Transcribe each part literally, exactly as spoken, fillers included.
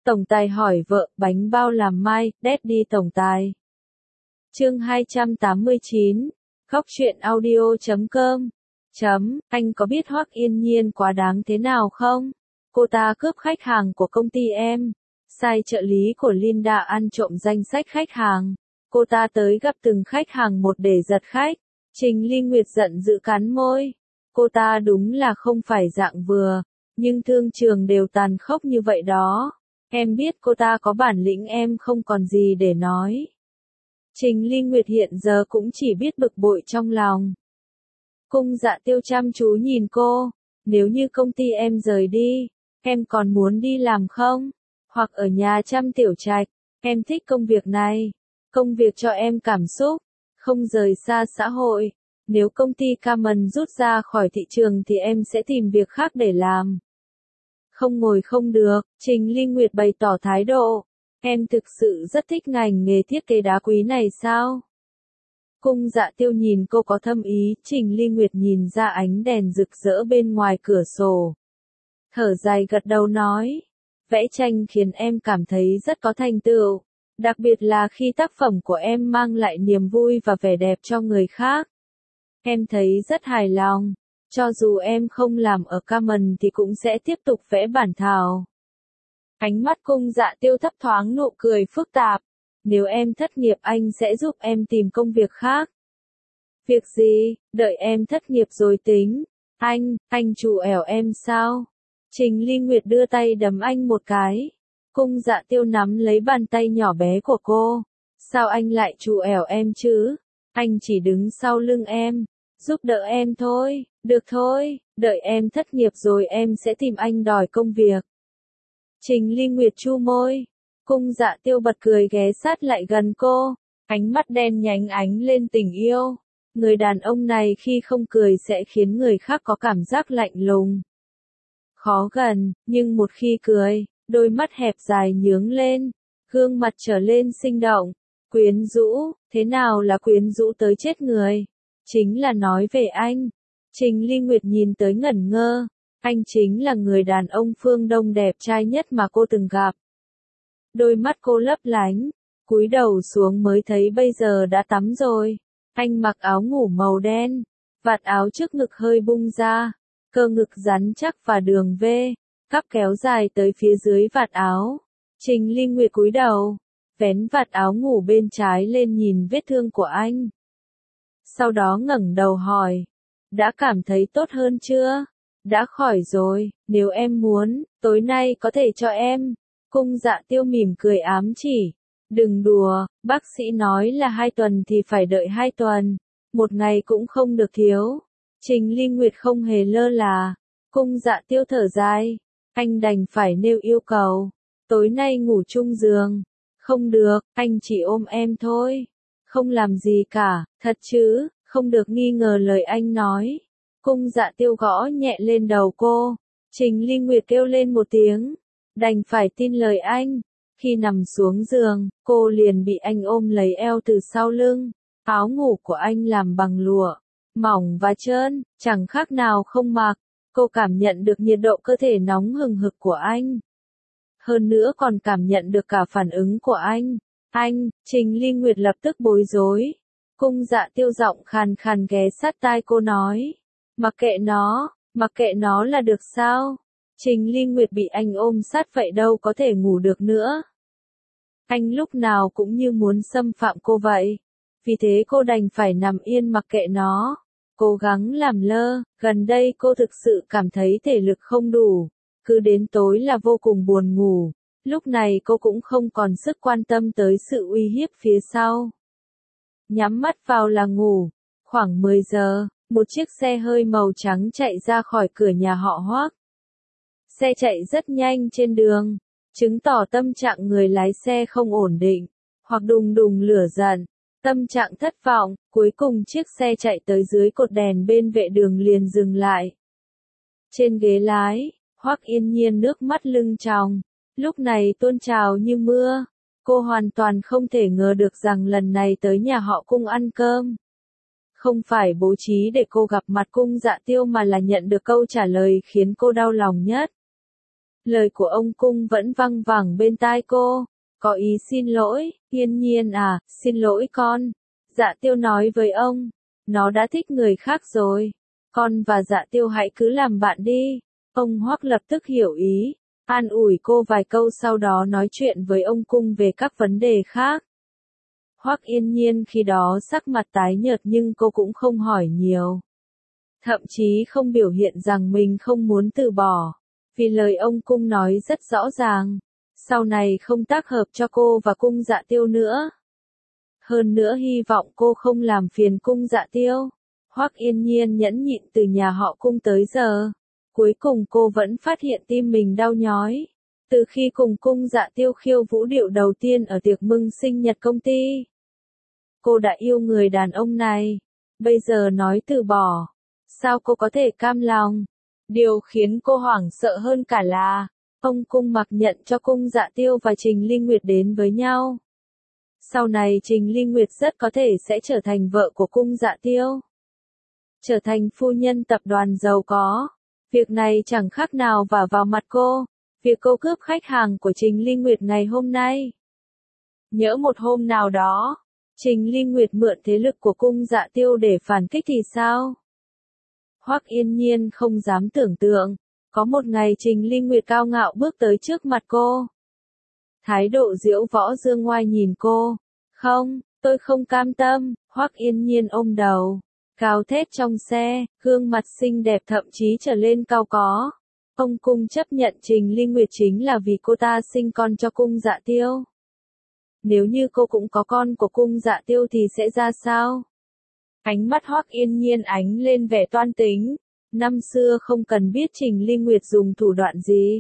Tổng tài hỏi vợ, bánh bao làm mai, Daddy tổng tài. Chương hai trăm tám mươi chín, Góc truyện audio chấm com. Chấm, anh có biết Hoắc Yên Nhiên quá đáng thế nào không? Cô ta cướp khách hàng của công ty em, sai trợ lý của Linda ăn trộm danh sách khách hàng. Cô ta tới gặp từng khách hàng một để giật khách. Trình Ly Nguyệt giận dữ cắn môi. Cô ta đúng là không phải dạng vừa, nhưng thương trường đều tàn khốc như vậy đó. Em biết cô ta có bản lĩnh, em không còn gì để nói. Trình Ly Nguyệt hiện giờ cũng chỉ biết bực bội trong lòng. Cung Dạ Tiêu chăm chú nhìn cô. Nếu như công ty em rời đi, em còn muốn đi làm không? Hoặc ở nhà chăm tiểu trạch? Em thích công việc này. Công việc cho em cảm xúc, không rời xa xã hội. Nếu công ty Camon rút ra khỏi thị trường thì em sẽ tìm việc khác để làm. Không ngồi không được, Trình Ly Nguyệt bày tỏ thái độ. Em thực sự rất thích ngành nghề thiết kế đá quý này sao? Cung Dạ Tiêu nhìn cô có thâm ý, Trình Ly Nguyệt nhìn ra ánh đèn rực rỡ bên ngoài cửa sổ. Thở dài gật đầu nói, vẽ tranh khiến em cảm thấy rất có thành tựu, đặc biệt là khi tác phẩm của em mang lại niềm vui và vẻ đẹp cho người khác. Em thấy rất hài lòng, cho dù em không làm ở Camon thì cũng sẽ tiếp tục vẽ bản thảo. Ánh mắt Cung Dạ Tiêu thấp thoáng nụ cười phức tạp. Nếu em thất nghiệp anh sẽ giúp em tìm công việc khác. Việc gì, đợi em thất nghiệp rồi tính. Anh, anh chủ ẻo em sao? Trình Ly Nguyệt đưa tay đấm anh một cái. Cung Dạ Tiêu nắm lấy bàn tay nhỏ bé của cô. Sao anh lại chủ ẻo em chứ? Anh chỉ đứng sau lưng em, giúp đỡ em thôi. Được thôi, đợi em thất nghiệp rồi em sẽ tìm anh đòi công việc. Trình Ly Nguyệt chu môi. Cung Dạ Tiêu bật cười ghé sát lại gần cô. Ánh mắt đen nhánh ánh lên tình yêu. Người đàn ông này khi không cười sẽ khiến người khác có cảm giác lạnh lùng, khó gần, nhưng một khi cười, đôi mắt hẹp dài nhướng lên, gương mặt trở lên sinh động, quyến rũ. Thế nào là quyến rũ tới chết người? Chính là nói về anh. Trình Ly Nguyệt nhìn tới ngẩn ngơ. Anh chính là người đàn ông phương Đông đẹp trai nhất mà cô từng gặp. Đôi mắt cô lấp lánh, cúi đầu xuống mới thấy bây giờ đã tắm rồi. Anh mặc áo ngủ màu đen, vạt áo trước ngực hơi bung ra, cơ ngực rắn chắc và đường V, cắp kéo dài tới phía dưới vạt áo. Trình Ly Nguyệt cúi đầu, vén vạt áo ngủ bên trái lên nhìn vết thương của anh. Sau đó ngẩng đầu hỏi, đã cảm thấy tốt hơn chưa? Đã khỏi rồi, nếu em muốn, tối nay có thể cho em. Cung Dạ Tiêu mỉm cười ám chỉ. Đừng đùa, bác sĩ nói là hai tuần thì phải đợi hai tuần. Một ngày cũng không được thiếu. Trình Ly Nguyệt không hề lơ là. Cung Dạ Tiêu thở dài. Anh đành phải nêu yêu cầu. Tối nay ngủ chung giường. Không được, anh chỉ ôm em thôi. Không làm gì cả, thật chứ, không được nghi ngờ lời anh nói. Cung Dạ Tiêu gõ nhẹ lên đầu cô. Trình Ly Nguyệt kêu lên một tiếng. Đành phải tin lời anh. Khi nằm xuống giường, cô liền bị anh ôm lấy eo từ sau lưng. Áo ngủ của anh làm bằng lụa, mỏng và trơn, chẳng khác nào không mặc. Cô cảm nhận được nhiệt độ cơ thể nóng hừng hực của anh. Hơn nữa còn cảm nhận được cả phản ứng của anh. Anh, Trình Ly Nguyệt lập tức bối rối. Cung Dạ Tiêu giọng khàn khàn ghé sát tai cô nói. Mặc kệ nó, mặc kệ nó là được sao? Trình Ly Nguyệt bị anh ôm sát vậy đâu có thể ngủ được nữa. Anh lúc nào cũng như muốn xâm phạm cô vậy. Vì thế cô đành phải nằm yên mặc kệ nó. Cố gắng làm lơ, gần đây cô thực sự cảm thấy thể lực không đủ. Cứ đến tối là vô cùng buồn ngủ. Lúc này cô cũng không còn sức quan tâm tới sự uy hiếp phía sau. Nhắm mắt vào là ngủ. Khoảng mười giờ, một chiếc xe hơi màu trắng chạy ra khỏi cửa nhà họ Hoắc. Xe chạy rất nhanh trên đường, chứng tỏ tâm trạng người lái xe không ổn định, hoặc đùng đùng lửa giận, tâm trạng thất vọng. Cuối cùng chiếc xe chạy tới dưới cột đèn bên vệ đường liền dừng lại. Trên ghế lái, Hoắc Yên Nhiên nước mắt lưng tròng, lúc này tuôn trào như mưa. Cô hoàn toàn không thể ngờ được rằng lần này tới nhà họ Cung ăn cơm không phải bố trí để cô gặp mặt Cung Dạ Tiêu mà là nhận được câu trả lời khiến cô đau lòng nhất. Lời của ông Cung vẫn văng vẳng bên tai cô. Có ý xin lỗi, Yên Nhiên à, xin lỗi con. Dạ Tiêu nói với ông, nó đã thích người khác rồi. Con và Dạ Tiêu hãy cứ làm bạn đi. Ông Hoắc lập tức hiểu ý, an ủi cô vài câu sau đó nói chuyện với ông Cung về các vấn đề khác. Hoắc Yên Nhiên khi đó sắc mặt tái nhợt nhưng cô cũng không hỏi nhiều. Thậm chí không biểu hiện rằng mình không muốn từ bỏ. Vì lời ông Cung nói rất rõ ràng. Sau này không tác hợp cho cô và Cung Dạ Tiêu nữa. Hơn nữa hy vọng cô không làm phiền Cung Dạ Tiêu. Hoắc Yên Nhiên nhẫn nhịn từ nhà họ Cung tới giờ. Cuối cùng cô vẫn phát hiện tim mình đau nhói. Từ khi cùng Cung Dạ Tiêu khiêu vũ điệu đầu tiên ở tiệc mừng sinh nhật công ty. Cô đã yêu người đàn ông này. Bây giờ nói từ bỏ. Sao cô có thể cam lòng? Điều khiến cô hoảng sợ hơn cả là, ông Cung mặc nhận cho Cung Dạ Tiêu và Trình Ly Nguyệt đến với nhau. Sau này Trình Ly Nguyệt rất có thể sẽ trở thành vợ của Cung Dạ Tiêu. Trở thành phu nhân tập đoàn giàu có. Việc này chẳng khác nào vả vào mặt cô. Việc cô cướp khách hàng của Trình Ly Nguyệt ngày hôm nay. Nhỡ một hôm nào đó, Trình Ly Nguyệt mượn thế lực của Cung Dạ Tiêu để phản kích thì sao? Hoắc Yên Nhiên không dám tưởng tượng, có một ngày Trình Ly Nguyệt cao ngạo bước tới trước mặt cô. Thái độ diễu võ dương ngoai nhìn cô. Không, tôi không cam tâm. Hoắc Yên Nhiên ôm đầu, cao thét trong xe, gương mặt xinh đẹp thậm chí trở lên cao có. Ông Cung chấp nhận Trình Ly Nguyệt chính là vì cô ta sinh con cho Cung Dạ Tiêu. Nếu như cô cũng có con của Cung Dạ Tiêu thì sẽ ra sao? Ánh mắt Hoắc Yên Nhiên ánh lên vẻ toan tính. Năm xưa không cần biết Trình Ly Nguyệt dùng thủ đoạn gì.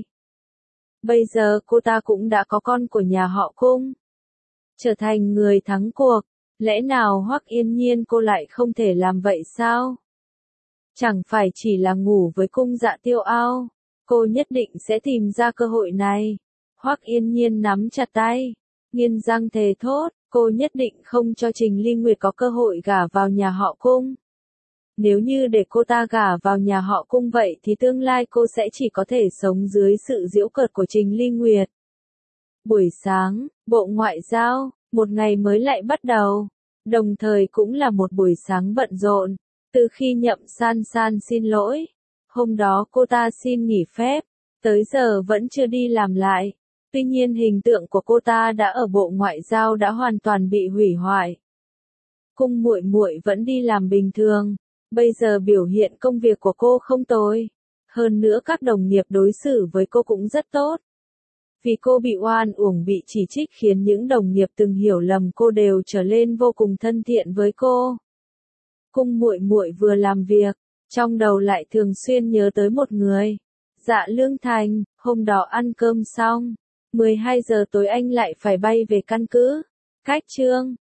Bây giờ cô ta cũng đã có con của nhà họ Cung. Trở thành người thắng cuộc. Lẽ nào Hoắc Yên Nhiên cô lại không thể làm vậy sao? Chẳng phải chỉ là ngủ với Cung Dạ Tiêu ao. Cô nhất định sẽ tìm ra cơ hội này. Hoắc Yên Nhiên nắm chặt tay. Nghiến răng thề thốt, cô nhất định không cho Trình Ly Nguyệt có cơ hội gả vào nhà họ Cung. Nếu như để cô ta gả vào nhà họ Cung vậy thì tương lai cô sẽ chỉ có thể sống dưới sự giễu cợt của Trình Ly Nguyệt. Buổi sáng, Bộ Ngoại giao, một ngày mới lại bắt đầu. Đồng thời cũng là một buổi sáng bận rộn. Từ khi Nhậm San San xin lỗi, hôm đó cô ta xin nghỉ phép, tới giờ vẫn chưa đi làm lại. Tuy nhiên hình tượng của cô ta đã ở Bộ Ngoại giao đã hoàn toàn bị hủy hoại. Cung muội muội vẫn đi làm bình thường, bây giờ biểu hiện công việc của cô không tồi. Hơn nữa các đồng nghiệp đối xử với cô cũng rất tốt. Vì cô bị oan uổng bị chỉ trích khiến những đồng nghiệp từng hiểu lầm cô đều trở lên vô cùng thân thiện với cô. Cung muội muội vừa làm việc, trong đầu lại thường xuyên nhớ tới một người. Dạ Lương Thành, hôm đó ăn cơm xong. mười hai giờ tối anh lại phải bay về căn cứ. Cách Trương,